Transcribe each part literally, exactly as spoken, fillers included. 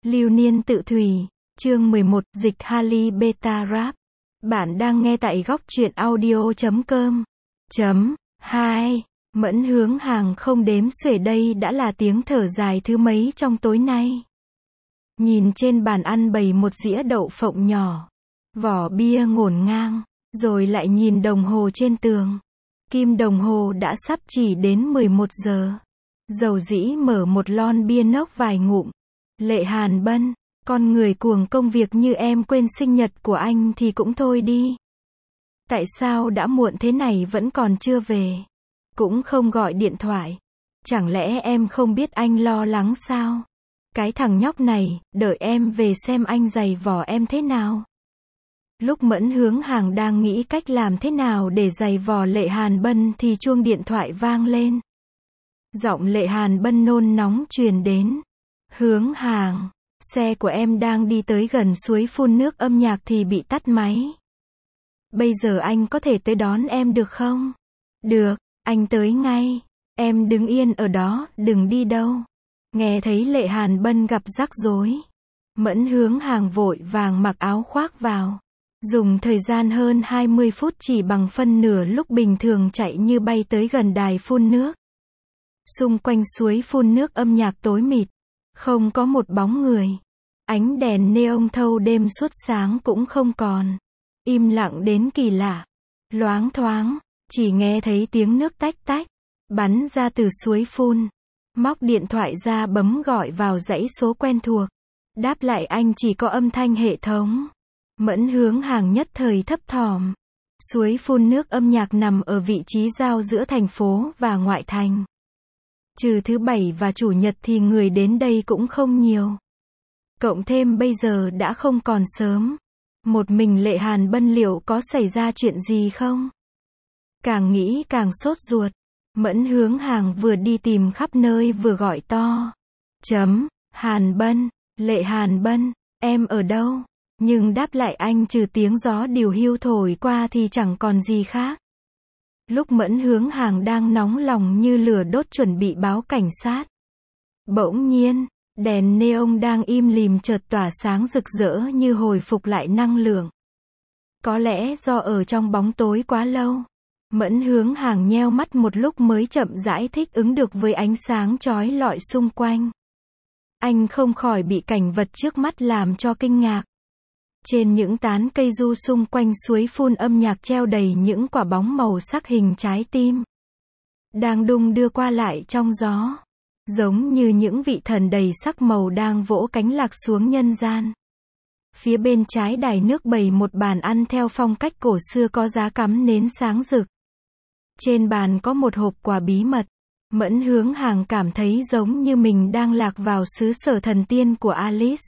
Lưu niên tự thủy, chương mười một, dịch Harley Beta Rap. Bạn đang nghe tại góc truyện audio chấm com. Chấm, hai, Mẫn Hướng Hàng không đếm xuể đây đã là tiếng thở dài thứ mấy trong tối nay. Nhìn trên bàn ăn bày một dĩa đậu phộng nhỏ, vỏ bia ngổn ngang, rồi lại nhìn đồng hồ trên tường. Kim đồng hồ đã sắp chỉ đến mười một giờ. Dầu dĩ mở một lon bia nốc vài ngụm. Lệ Hàn Bân, con người cuồng công việc như em quên sinh nhật của anh thì cũng thôi đi. Tại sao đã muộn thế này vẫn còn chưa về? Cũng không gọi điện thoại. Chẳng lẽ em không biết anh lo lắng sao? Cái thằng nhóc này, đợi em về xem anh giày vò em thế nào. Lúc Mẫn Hướng Hàng đang nghĩ cách làm thế nào để giày vò Lệ Hàn Bân thì chuông điện thoại vang lên. Giọng Lệ Hàn Bân nôn nóng truyền đến. Hướng Hàng, xe của em đang đi tới gần suối phun nước âm nhạc thì bị tắt máy. Bây giờ anh có thể tới đón em được không? Được, anh tới ngay. Em đứng yên ở đó, đừng đi đâu. Nghe thấy Lệ Hàn Bân gặp rắc rối, Mẫn Hướng Hàng vội vàng mặc áo khoác vào. Dùng thời gian hơn hai mươi phút chỉ bằng phân nửa lúc bình thường chạy như bay tới gần đài phun nước. Xung quanh suối phun nước âm nhạc tối mịt, không có một bóng người. Ánh đèn neon thâu đêm suốt sáng cũng không còn. Im lặng đến kỳ lạ. Loáng thoáng, chỉ nghe thấy tiếng nước tách tách, bắn ra từ suối phun. Móc điện thoại ra bấm gọi vào dãy số quen thuộc. Đáp lại anh chỉ có âm thanh hệ thống. Mẫn Hướng Hàng nhất thời thấp thỏm. Suối phun nước âm nhạc nằm ở vị trí giao giữa thành phố và ngoại thành. Trừ thứ bảy và chủ nhật thì người đến đây cũng không nhiều. Cộng thêm bây giờ đã không còn sớm. Một mình Lệ Hàn Bân liệu có xảy ra chuyện gì không? Càng nghĩ càng sốt ruột. Mẫn Hướng Hàng vừa đi tìm khắp nơi vừa gọi to. Chấm, Hàn Bân, Lệ Hàn Bân, em ở đâu? Nhưng đáp lại anh trừ tiếng gió điều hiu thổi qua thì chẳng còn gì khác. Lúc Mẫn Hướng Hàng đang nóng lòng như lửa đốt chuẩn bị báo cảnh sát. Bỗng nhiên, đèn neon đang im lìm chợt tỏa sáng rực rỡ như hồi phục lại năng lượng. Có lẽ do ở trong bóng tối quá lâu, Mẫn Hướng Hàng nheo mắt một lúc mới chậm rãi thích ứng được với ánh sáng chói lọi xung quanh. Anh không khỏi bị cảnh vật trước mắt làm cho kinh ngạc. Trên những tán cây du xung quanh suối phun âm nhạc treo đầy những quả bóng màu sắc hình trái tim. Đang đung đưa qua lại trong gió. Giống như những vị thần đầy sắc màu đang vỗ cánh lạc xuống nhân gian. Phía bên trái đài nước bày một bàn ăn theo phong cách cổ xưa có giá cắm nến sáng rực. Trên bàn có một hộp quà bí mật. Mẫn Hướng Hàng cảm thấy giống như mình đang lạc vào xứ sở thần tiên của Alice.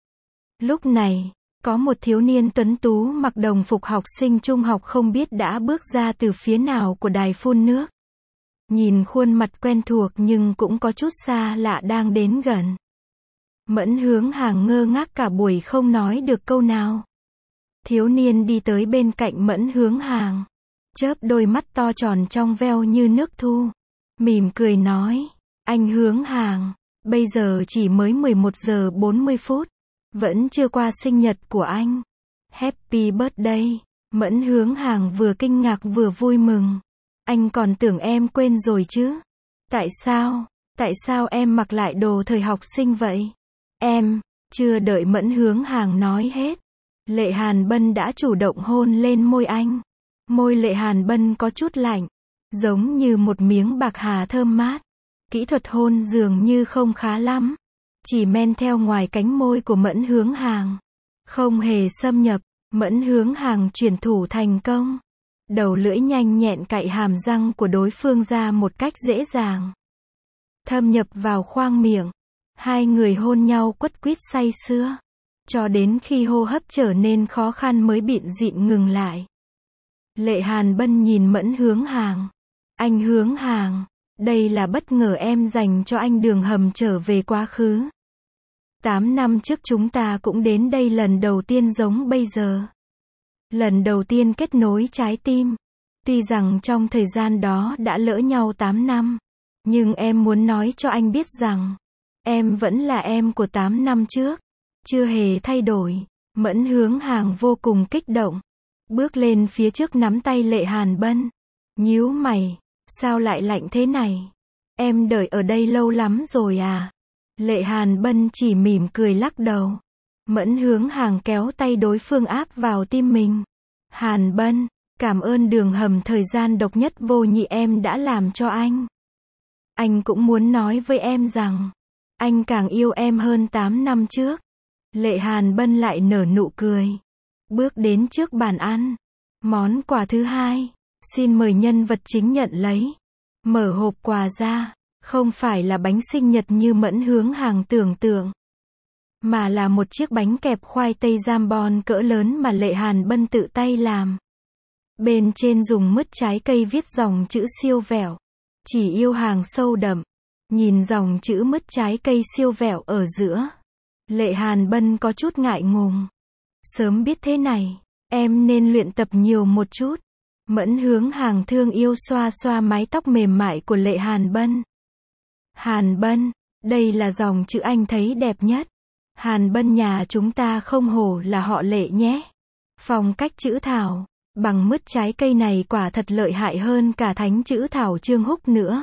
Lúc này, có một thiếu niên tuấn tú mặc đồng phục học sinh trung học không biết đã bước ra từ phía nào của đài phun nước. Nhìn khuôn mặt quen thuộc nhưng cũng có chút xa lạ đang đến gần. Mẫn Hướng Hàng ngơ ngác cả buổi không nói được câu nào. Thiếu niên đi tới bên cạnh Mẫn Hướng Hàng. Chớp đôi mắt to tròn trong veo như nước thu. Mỉm cười nói. Anh Hướng Hàng, bây giờ chỉ mới mười một giờ bốn mươi phút. Vẫn chưa qua sinh nhật của anh. Happy birthday. Mẫn Hướng Hàng vừa kinh ngạc vừa vui mừng. Anh còn tưởng em quên rồi chứ. Tại sao? Tại sao em mặc lại đồ thời học sinh vậy? Em, chưa đợi Mẫn Hướng Hàng nói hết. Lệ Hàn Bân đã chủ động hôn lên môi anh. Môi Lệ Hàn Bân có chút lạnh. Giống như một miếng bạc hà thơm mát. Kỹ thuật hôn dường như không khá lắm. Chỉ men theo ngoài cánh môi của Mẫn Hướng Hàng. Không hề xâm nhập. Mẫn Hướng Hàng chuyển thủ thành công. Đầu lưỡi nhanh nhẹn cạy hàm răng của đối phương ra một cách dễ dàng. Thâm nhập vào khoang miệng. Hai người hôn nhau quất quýt say sưa. Cho đến khi hô hấp trở nên khó khăn mới bịn dịn ngừng lại. Lệ Hàn Bân nhìn Mẫn Hướng Hàng. Anh Hướng Hàng, đây là bất ngờ em dành cho anh đường hầm trở về quá khứ. Tám năm trước chúng ta cũng đến đây lần đầu tiên giống bây giờ. Lần đầu tiên kết nối trái tim. Tuy rằng trong thời gian đó đã lỡ nhau tám năm. Nhưng em muốn nói cho anh biết rằng, em vẫn là em của tám năm trước. chưa hề thay đổi. Mẫn Hướng Hàng vô cùng kích động. Bước lên phía trước nắm tay Lệ Hàn Bân. Nhíu mày, sao lại lạnh thế này? Em đợi ở đây lâu lắm rồi à? Lệ Hàn Bân chỉ mỉm cười lắc đầu. Mẫn Hướng Hàng kéo tay đối phương áp vào tim mình. Hàn Bân, cảm ơn đường hầm thời gian độc nhất vô nhị em đã làm cho anh. Anh cũng muốn nói với em rằng, anh càng yêu em hơn tám năm trước. Lệ Hàn Bân lại nở nụ cười. Bước đến trước bàn ăn. Món quà thứ hai, xin mời nhân vật chính nhận lấy. Mở hộp quà ra, không phải là bánh sinh nhật như Mẫn Hướng Hàng tưởng tượng, mà là một chiếc bánh kẹp khoai tây jambon cỡ lớn mà Lệ Hàn Bân tự tay làm. Bên trên dùng mứt trái cây viết dòng chữ siêu vẹo. Chỉ yêu hàng sâu đậm. Nhìn dòng chữ mứt trái cây siêu vẹo ở giữa. Lệ Hàn Bân có chút ngại ngùng. Sớm biết thế này, em nên luyện tập nhiều một chút. Mẫn Hướng Hàng thương yêu xoa xoa mái tóc mềm mại của Lệ Hàn Bân. Hàn Bân, đây là dòng chữ anh thấy đẹp nhất. Hàn Bân nhà chúng ta không hổ là họ Lệ nhé. Phong cách chữ thảo, bằng mứt trái cây này quả thật lợi hại hơn cả thánh chữ thảo Trương Húc nữa.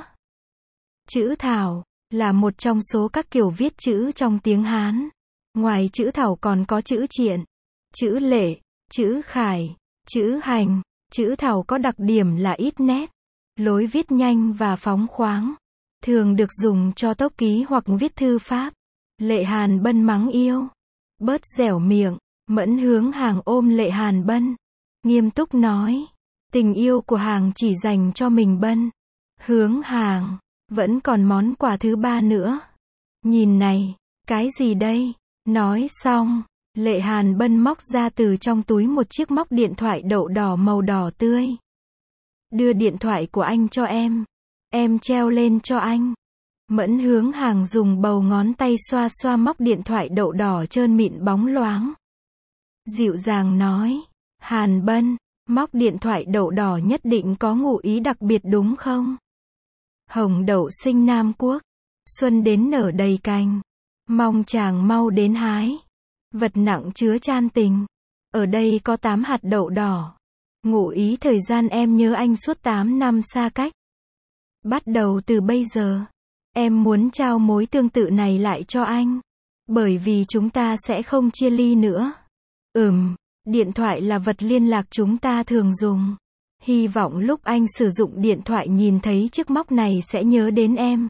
Chữ thảo là một trong số các kiểu viết chữ trong tiếng Hán. Ngoài chữ thảo còn có chữ triện, chữ lệ, chữ khải, chữ hành. Chữ thảo có đặc điểm là ít nét, lối viết nhanh và phóng khoáng, thường được dùng cho tốc ký hoặc viết thư pháp. Lệ Hàn Bân mắng yêu. Bớt dẻo miệng. Mẫn Hướng Hàng ôm Lệ Hàn Bân, nghiêm túc nói. Tình yêu của Hàng chỉ dành cho mình Bân. Hướng Hàng, vẫn còn món quà thứ ba nữa. Nhìn này, cái gì đây? Nói xong, Lệ Hàn Bân móc ra từ trong túi một chiếc móc điện thoại đậu đỏ màu đỏ tươi. Đưa điện thoại của anh cho em. Em treo lên cho anh. Mẫn Hướng Hàng dùng bầu ngón tay xoa xoa móc điện thoại đậu đỏ trơn mịn bóng loáng. Dịu dàng nói. Hàn Bân, móc điện thoại đậu đỏ nhất định có ngụ ý đặc biệt đúng không? Hồng đậu sinh Nam Quốc. Xuân đến nở đầy cành. Mong chàng mau đến hái. Vật nặng chứa chan tình. Ở đây có tám hạt đậu đỏ. Ngụ ý thời gian em nhớ anh suốt tám năm xa cách. Bắt đầu từ bây giờ, em muốn trao mối tương tự này lại cho anh. Bởi vì chúng ta sẽ không chia ly nữa. Ừm, điện thoại là vật liên lạc chúng ta thường dùng. Hy vọng lúc anh sử dụng điện thoại nhìn thấy chiếc móc này sẽ nhớ đến em.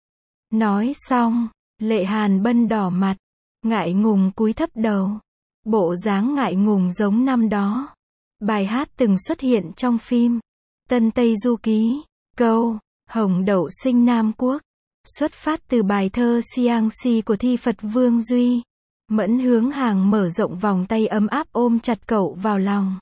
Nói xong, Lệ Hàn Bân đỏ mặt, ngại ngùng cúi thấp đầu. Bộ dáng ngại ngùng giống năm đó. Bài hát từng xuất hiện trong phim Tân Tây Du Ký. Câu Hồng đậu sinh Nam Quốc xuất phát từ bài thơ Siang Si của thi Phật Vương Duy. Mẫn Hướng Hàng mở rộng vòng tay ấm áp ôm chặt cậu vào lòng.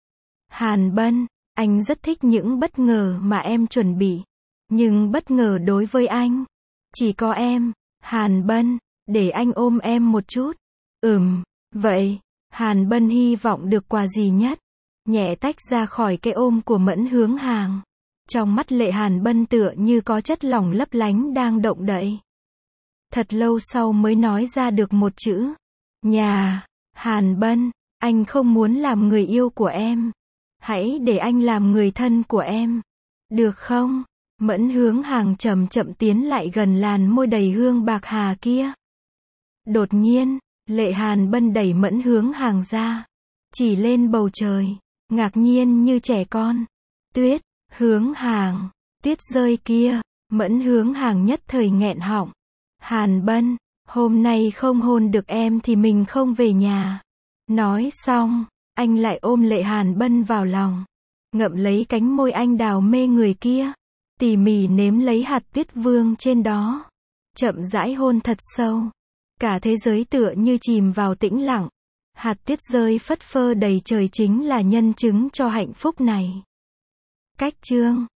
Hàn Bân, anh rất thích những bất ngờ mà em chuẩn bị. Nhưng bất ngờ đối với anh, chỉ có em. Hàn Bân, để anh ôm em một chút. Ừm, vậy. Hàn Bân hy vọng được quà gì nhất. Nhẹ tách ra khỏi cái ôm của Mẫn Hướng Hàng. Trong mắt Lệ Hàn Bân tựa như có chất lỏng lấp lánh đang động đậy. Thật lâu sau mới nói ra được một chữ. Nhà. Hàn Bân, anh không muốn làm người yêu của em. Hãy để anh làm người thân của em. Được không? Mẫn Hướng Hàng chậm chậm tiến lại gần làn môi đầy hương bạc hà kia. Đột nhiên, Lệ Hàn Bân đẩy Mẫn Hướng Hàng ra. Chỉ lên bầu trời. Ngạc nhiên như trẻ con. Tuyết. Hướng Hàng. Tuyết rơi kia. Mẫn Hướng Hàng nhất thời nghẹn họng. Hàn Bân, hôm nay không hôn được em thì mình không về nhà. Nói xong, anh lại ôm Lệ Hàn Bân vào lòng. Ngậm lấy cánh môi anh đào mê người kia. Tỉ mỉ nếm lấy hạt tuyết vương trên đó. Chậm rãi hôn thật sâu. Cả thế giới tựa như chìm vào tĩnh lặng. Hạt tuyết rơi phất phơ đầy trời chính là nhân chứng cho hạnh phúc này. Cách chương